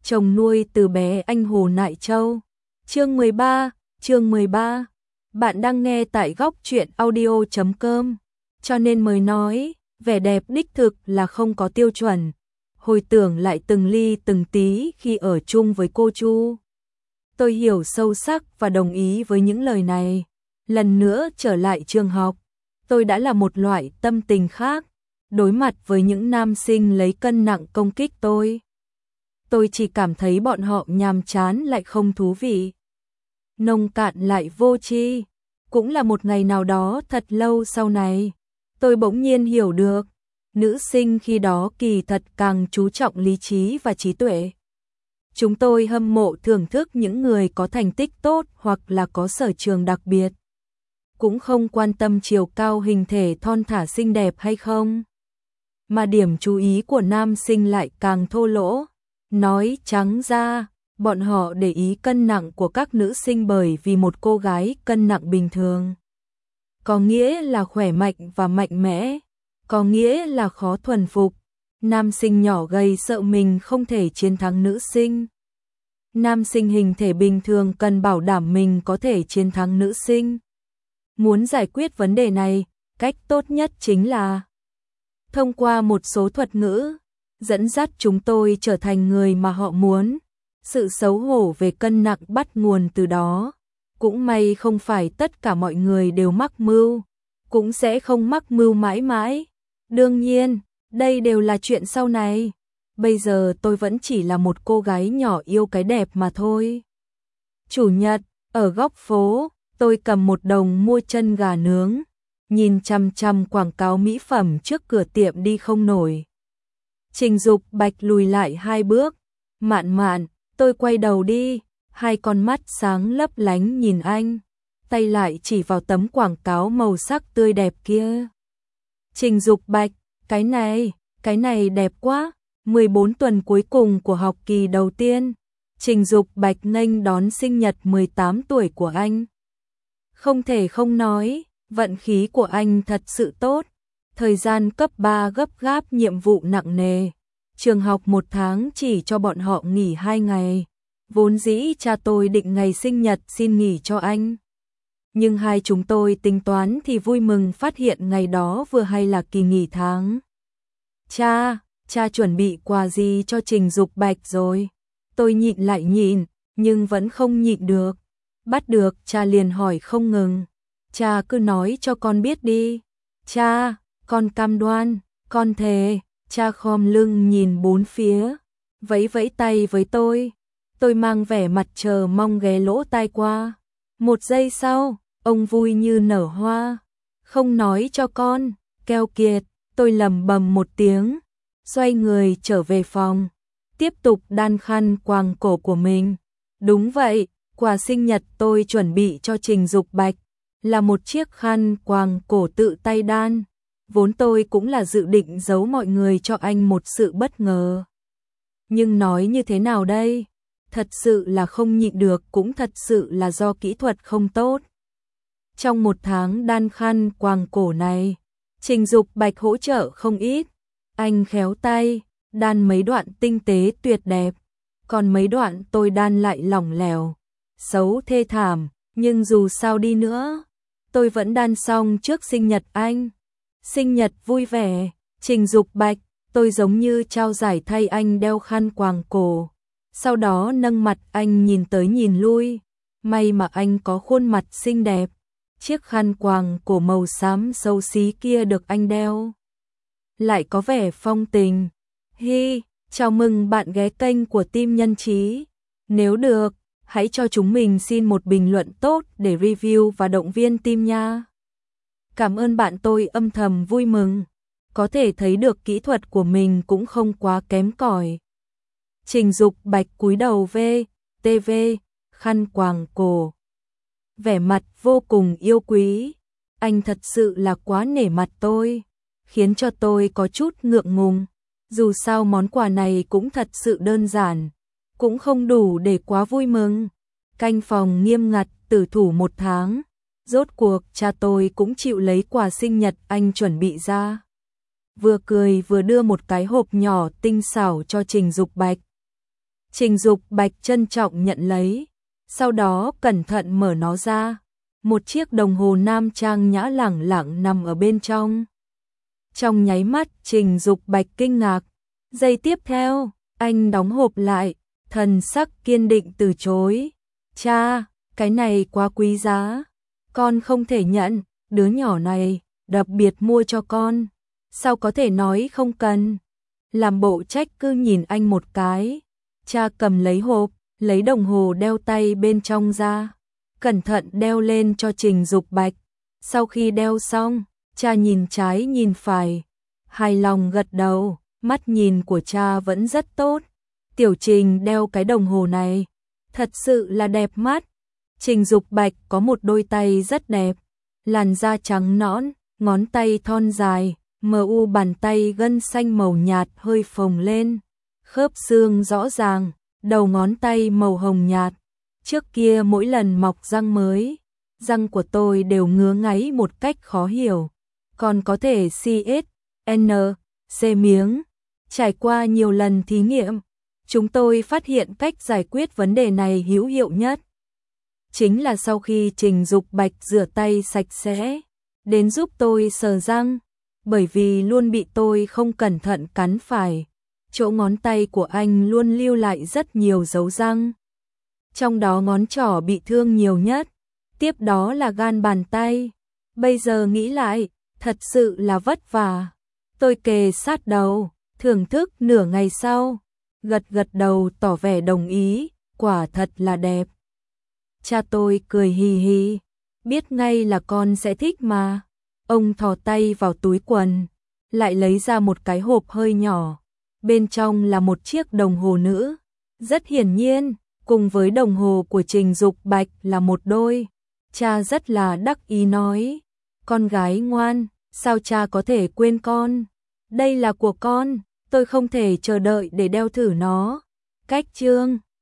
chồng nuôi từ bé anh Hồ Nại Châu. Chương 13. Bạn đang nghe tại góc truyện audio.com. Cho nên mới nói, vẻ đẹp đích thực là không có tiêu chuẩn. Hồi tưởng lại từng ly từng tí khi ở chung với cô Chu. Tôi hiểu sâu sắc và đồng ý với những lời này. Lần nữa trở lại trường học, tôi đã là một loại tâm tình khác. Đối mặt với những nam sinh lấy cân nặng công kích tôi chỉ cảm thấy bọn họ nhàm chán lại không thú vị, nông cạn lại vô tri. Cũng là một ngày nào đó thật lâu sau này, tôi bỗng nhiên hiểu được, nữ sinh khi đó kỳ thật càng chú trọng lý trí và trí tuệ. Chúng tôi hâm mộ thưởng thức những người có thành tích tốt hoặc là có sở trường đặc biệt. Cũng không quan tâm chiều cao hình thể thon thả xinh đẹp hay không. Mà điểm chú ý của nam sinh lại càng thô lỗ. Nói trắng ra, bọn họ để ý cân nặng của các nữ sinh bởi vì một cô gái cân nặng bình thường có nghĩa là khỏe mạnh và mạnh mẽ, có nghĩa là khó thuần phục. Nam sinh nhỏ gầy sợ mình không thể chiến thắng nữ sinh. Nam sinh hình thể bình thường cần bảo đảm mình có thể chiến thắng nữ sinh. Muốn giải quyết vấn đề này, cách tốt nhất chính là thông qua một số thuật ngữ, dẫn dắt chúng tôi trở thành người mà họ muốn. Sự xấu hổ về cân nặng bắt nguồn từ đó. Cũng may không phải tất cả mọi người đều mắc mưu, cũng sẽ không mắc mưu mãi mãi. Đương nhiên, đây đều là chuyện sau này. Bây giờ tôi vẫn chỉ là một cô gái nhỏ yêu cái đẹp mà thôi. Chủ nhật, ở góc phố, tôi cầm một đồng mua chân gà nướng, nhìn chằm chằm quảng cáo mỹ phẩm trước cửa tiệm đi không nổi. Trình Dục Bạch lùi lại 2 bước. Mạn, tôi quay đầu đi, 2 con mắt sáng lấp lánh nhìn anh, tay lại chỉ vào tấm quảng cáo màu sắc tươi đẹp kia. Trình Dục Bạch, cái này đẹp quá. 14 tuần cuối cùng của học kỳ đầu tiên, Trình Dục Bạch nghênh đón sinh nhật 18 tuổi của anh. Không thể không nói, vận khí của anh thật sự tốt. Thời gian cấp 3 gấp gáp, nhiệm vụ nặng nề. Trường học 1 tháng chỉ cho bọn họ nghỉ 2 ngày. Vốn dĩ cha tôi định ngày sinh nhật xin nghỉ cho anh. Nhưng hai chúng tôi tính toán thì vui mừng phát hiện ngày đó vừa hay là kỳ nghỉ tháng. Cha chuẩn bị quà gì cho Trình Dục Bạch rồi? Tôi nhịn lại nhịn, nhưng vẫn không nhịn được. Bắt được cha liền hỏi không ngừng. Cha cứ nói cho con biết đi. Cha, con cam đoan, con thề. Cha khom lưng nhìn bốn phía, vẫy vẫy tay với tôi. Tôi mang vẻ mặt chờ mong ghé lỗ tai qua. 1 giây sau, ông vui như nở hoa. Không nói cho con, keo kiệt. Tôi lẩm bẩm một tiếng, xoay người trở về phòng, tiếp tục đan khăn quàng cổ của mình. Đúng vậy, quà sinh nhật tôi chuẩn bị cho Trình Dục Bạch là một chiếc khăn quàng cổ tự tay đan. Vốn tôi cũng là dự định giấu mọi người cho anh một sự bất ngờ. Nhưng nói như thế nào đây? Thật sự là không nhịn được, cũng thật sự là do kỹ thuật không tốt. Trong 1 tháng đan khăn quàng cổ này, Trình Dục Bạch hỗ trợ không ít. Anh khéo tay, đan mấy đoạn tinh tế tuyệt đẹp. Còn mấy đoạn tôi đan lại lỏng lẻo, xấu thê thảm. Nhưng dù sao đi nữa, tôi vẫn đan xong trước sinh nhật anh. Sinh nhật vui vẻ, Trình Dục Bạch, tôi giống như trao giải thay anh đeo khăn quàng cổ. Sau đó nâng mặt anh nhìn tới nhìn lui. May mà anh có khuôn mặt xinh đẹp. Chiếc khăn quàng cổ màu xám xấu xí kia được anh đeo lại có vẻ phong tình. Chào mừng bạn ghé kênh của Team Nhân Trí. Nếu được, hãy cho chúng mình xin một bình luận tốt để review và động viên team nha. Cảm ơn bạn, tôi âm thầm vui mừng. Có thể thấy được kỹ thuật của mình cũng không quá kém cỏi. Trình Dục Bạch cúi đầu TV, khăn quàng cổ. Vẻ mặt vô cùng yêu quý. Anh thật sự là quá nể mặt tôi, khiến cho tôi có chút ngượng ngùng. Dù sao món quà này cũng thật sự đơn giản, cũng không đủ để quá vui mừng. Canh phòng nghiêm ngặt tử thủ 1 tháng. Rốt cuộc cha tôi cũng chịu lấy quà sinh nhật anh chuẩn bị ra. Vừa cười vừa đưa một cái hộp nhỏ tinh xảo cho Trình Dục Bạch. Trình Dục Bạch trân trọng nhận lấy, sau đó cẩn thận mở nó ra. Một chiếc đồng hồ nam trang nhã lẳng lặng nằm ở bên trong. Trong nháy mắt Trình Dục Bạch kinh ngạc. Giây tiếp theo, anh đóng hộp lại, thần sắc kiên định từ chối. Cha, cái này quá quý giá. Con không thể nhận, đứa nhỏ này, đặc biệt mua cho con. Sao có thể nói không cần? Làm bộ trách cứ nhìn anh một cái. Cha cầm lấy hộp, lấy đồng hồ đeo tay bên trong ra. Cẩn thận đeo lên cho Trình Dục Bạch. Sau khi đeo xong, cha nhìn trái nhìn phải. Hài lòng gật đầu, mắt nhìn của cha vẫn rất tốt. Tiểu Trình đeo cái đồng hồ này, thật sự là đẹp mắt. Trình Dục Bạch có một đôi tay rất đẹp. Làn da trắng nõn, ngón tay thon dài, mu bàn tay gân xanh màu nhạt hơi phồng lên. Khớp xương rõ ràng, đầu ngón tay màu hồng nhạt. Trước kia mỗi lần mọc răng mới, răng của tôi đều ngứa ngáy một cách khó hiểu. Còn có thể CSN, miếng. Trải qua nhiều lần thí nghiệm, chúng tôi phát hiện cách giải quyết vấn đề này hữu hiệu nhất. Chính là sau khi Trình Dục Bạch rửa tay sạch sẽ, đến giúp tôi sờ răng, bởi vì luôn bị tôi không cẩn thận cắn phải. Chỗ ngón tay của anh luôn lưu lại rất nhiều dấu răng. Trong đó ngón trỏ bị thương nhiều nhất, tiếp đó là gan bàn tay. Bây giờ nghĩ lại, thật sự là vất vả. Tôi kề sát đầu, thưởng thức nửa ngày sau, gật gật đầu tỏ vẻ đồng ý, quả thật là đẹp. Cha tôi cười hì hì, biết ngay là con sẽ thích mà. Ông thò tay vào túi quần, lại lấy ra một cái hộp hơi nhỏ. Bên trong là một chiếc đồng hồ nữ. Rất hiển nhiên, cùng với đồng hồ của Trình Dục Bạch là một đôi. Cha rất là đắc ý nói, con gái ngoan, sao cha có thể quên con? Đây là của con, tôi không thể chờ đợi để đeo thử nó. Cách chương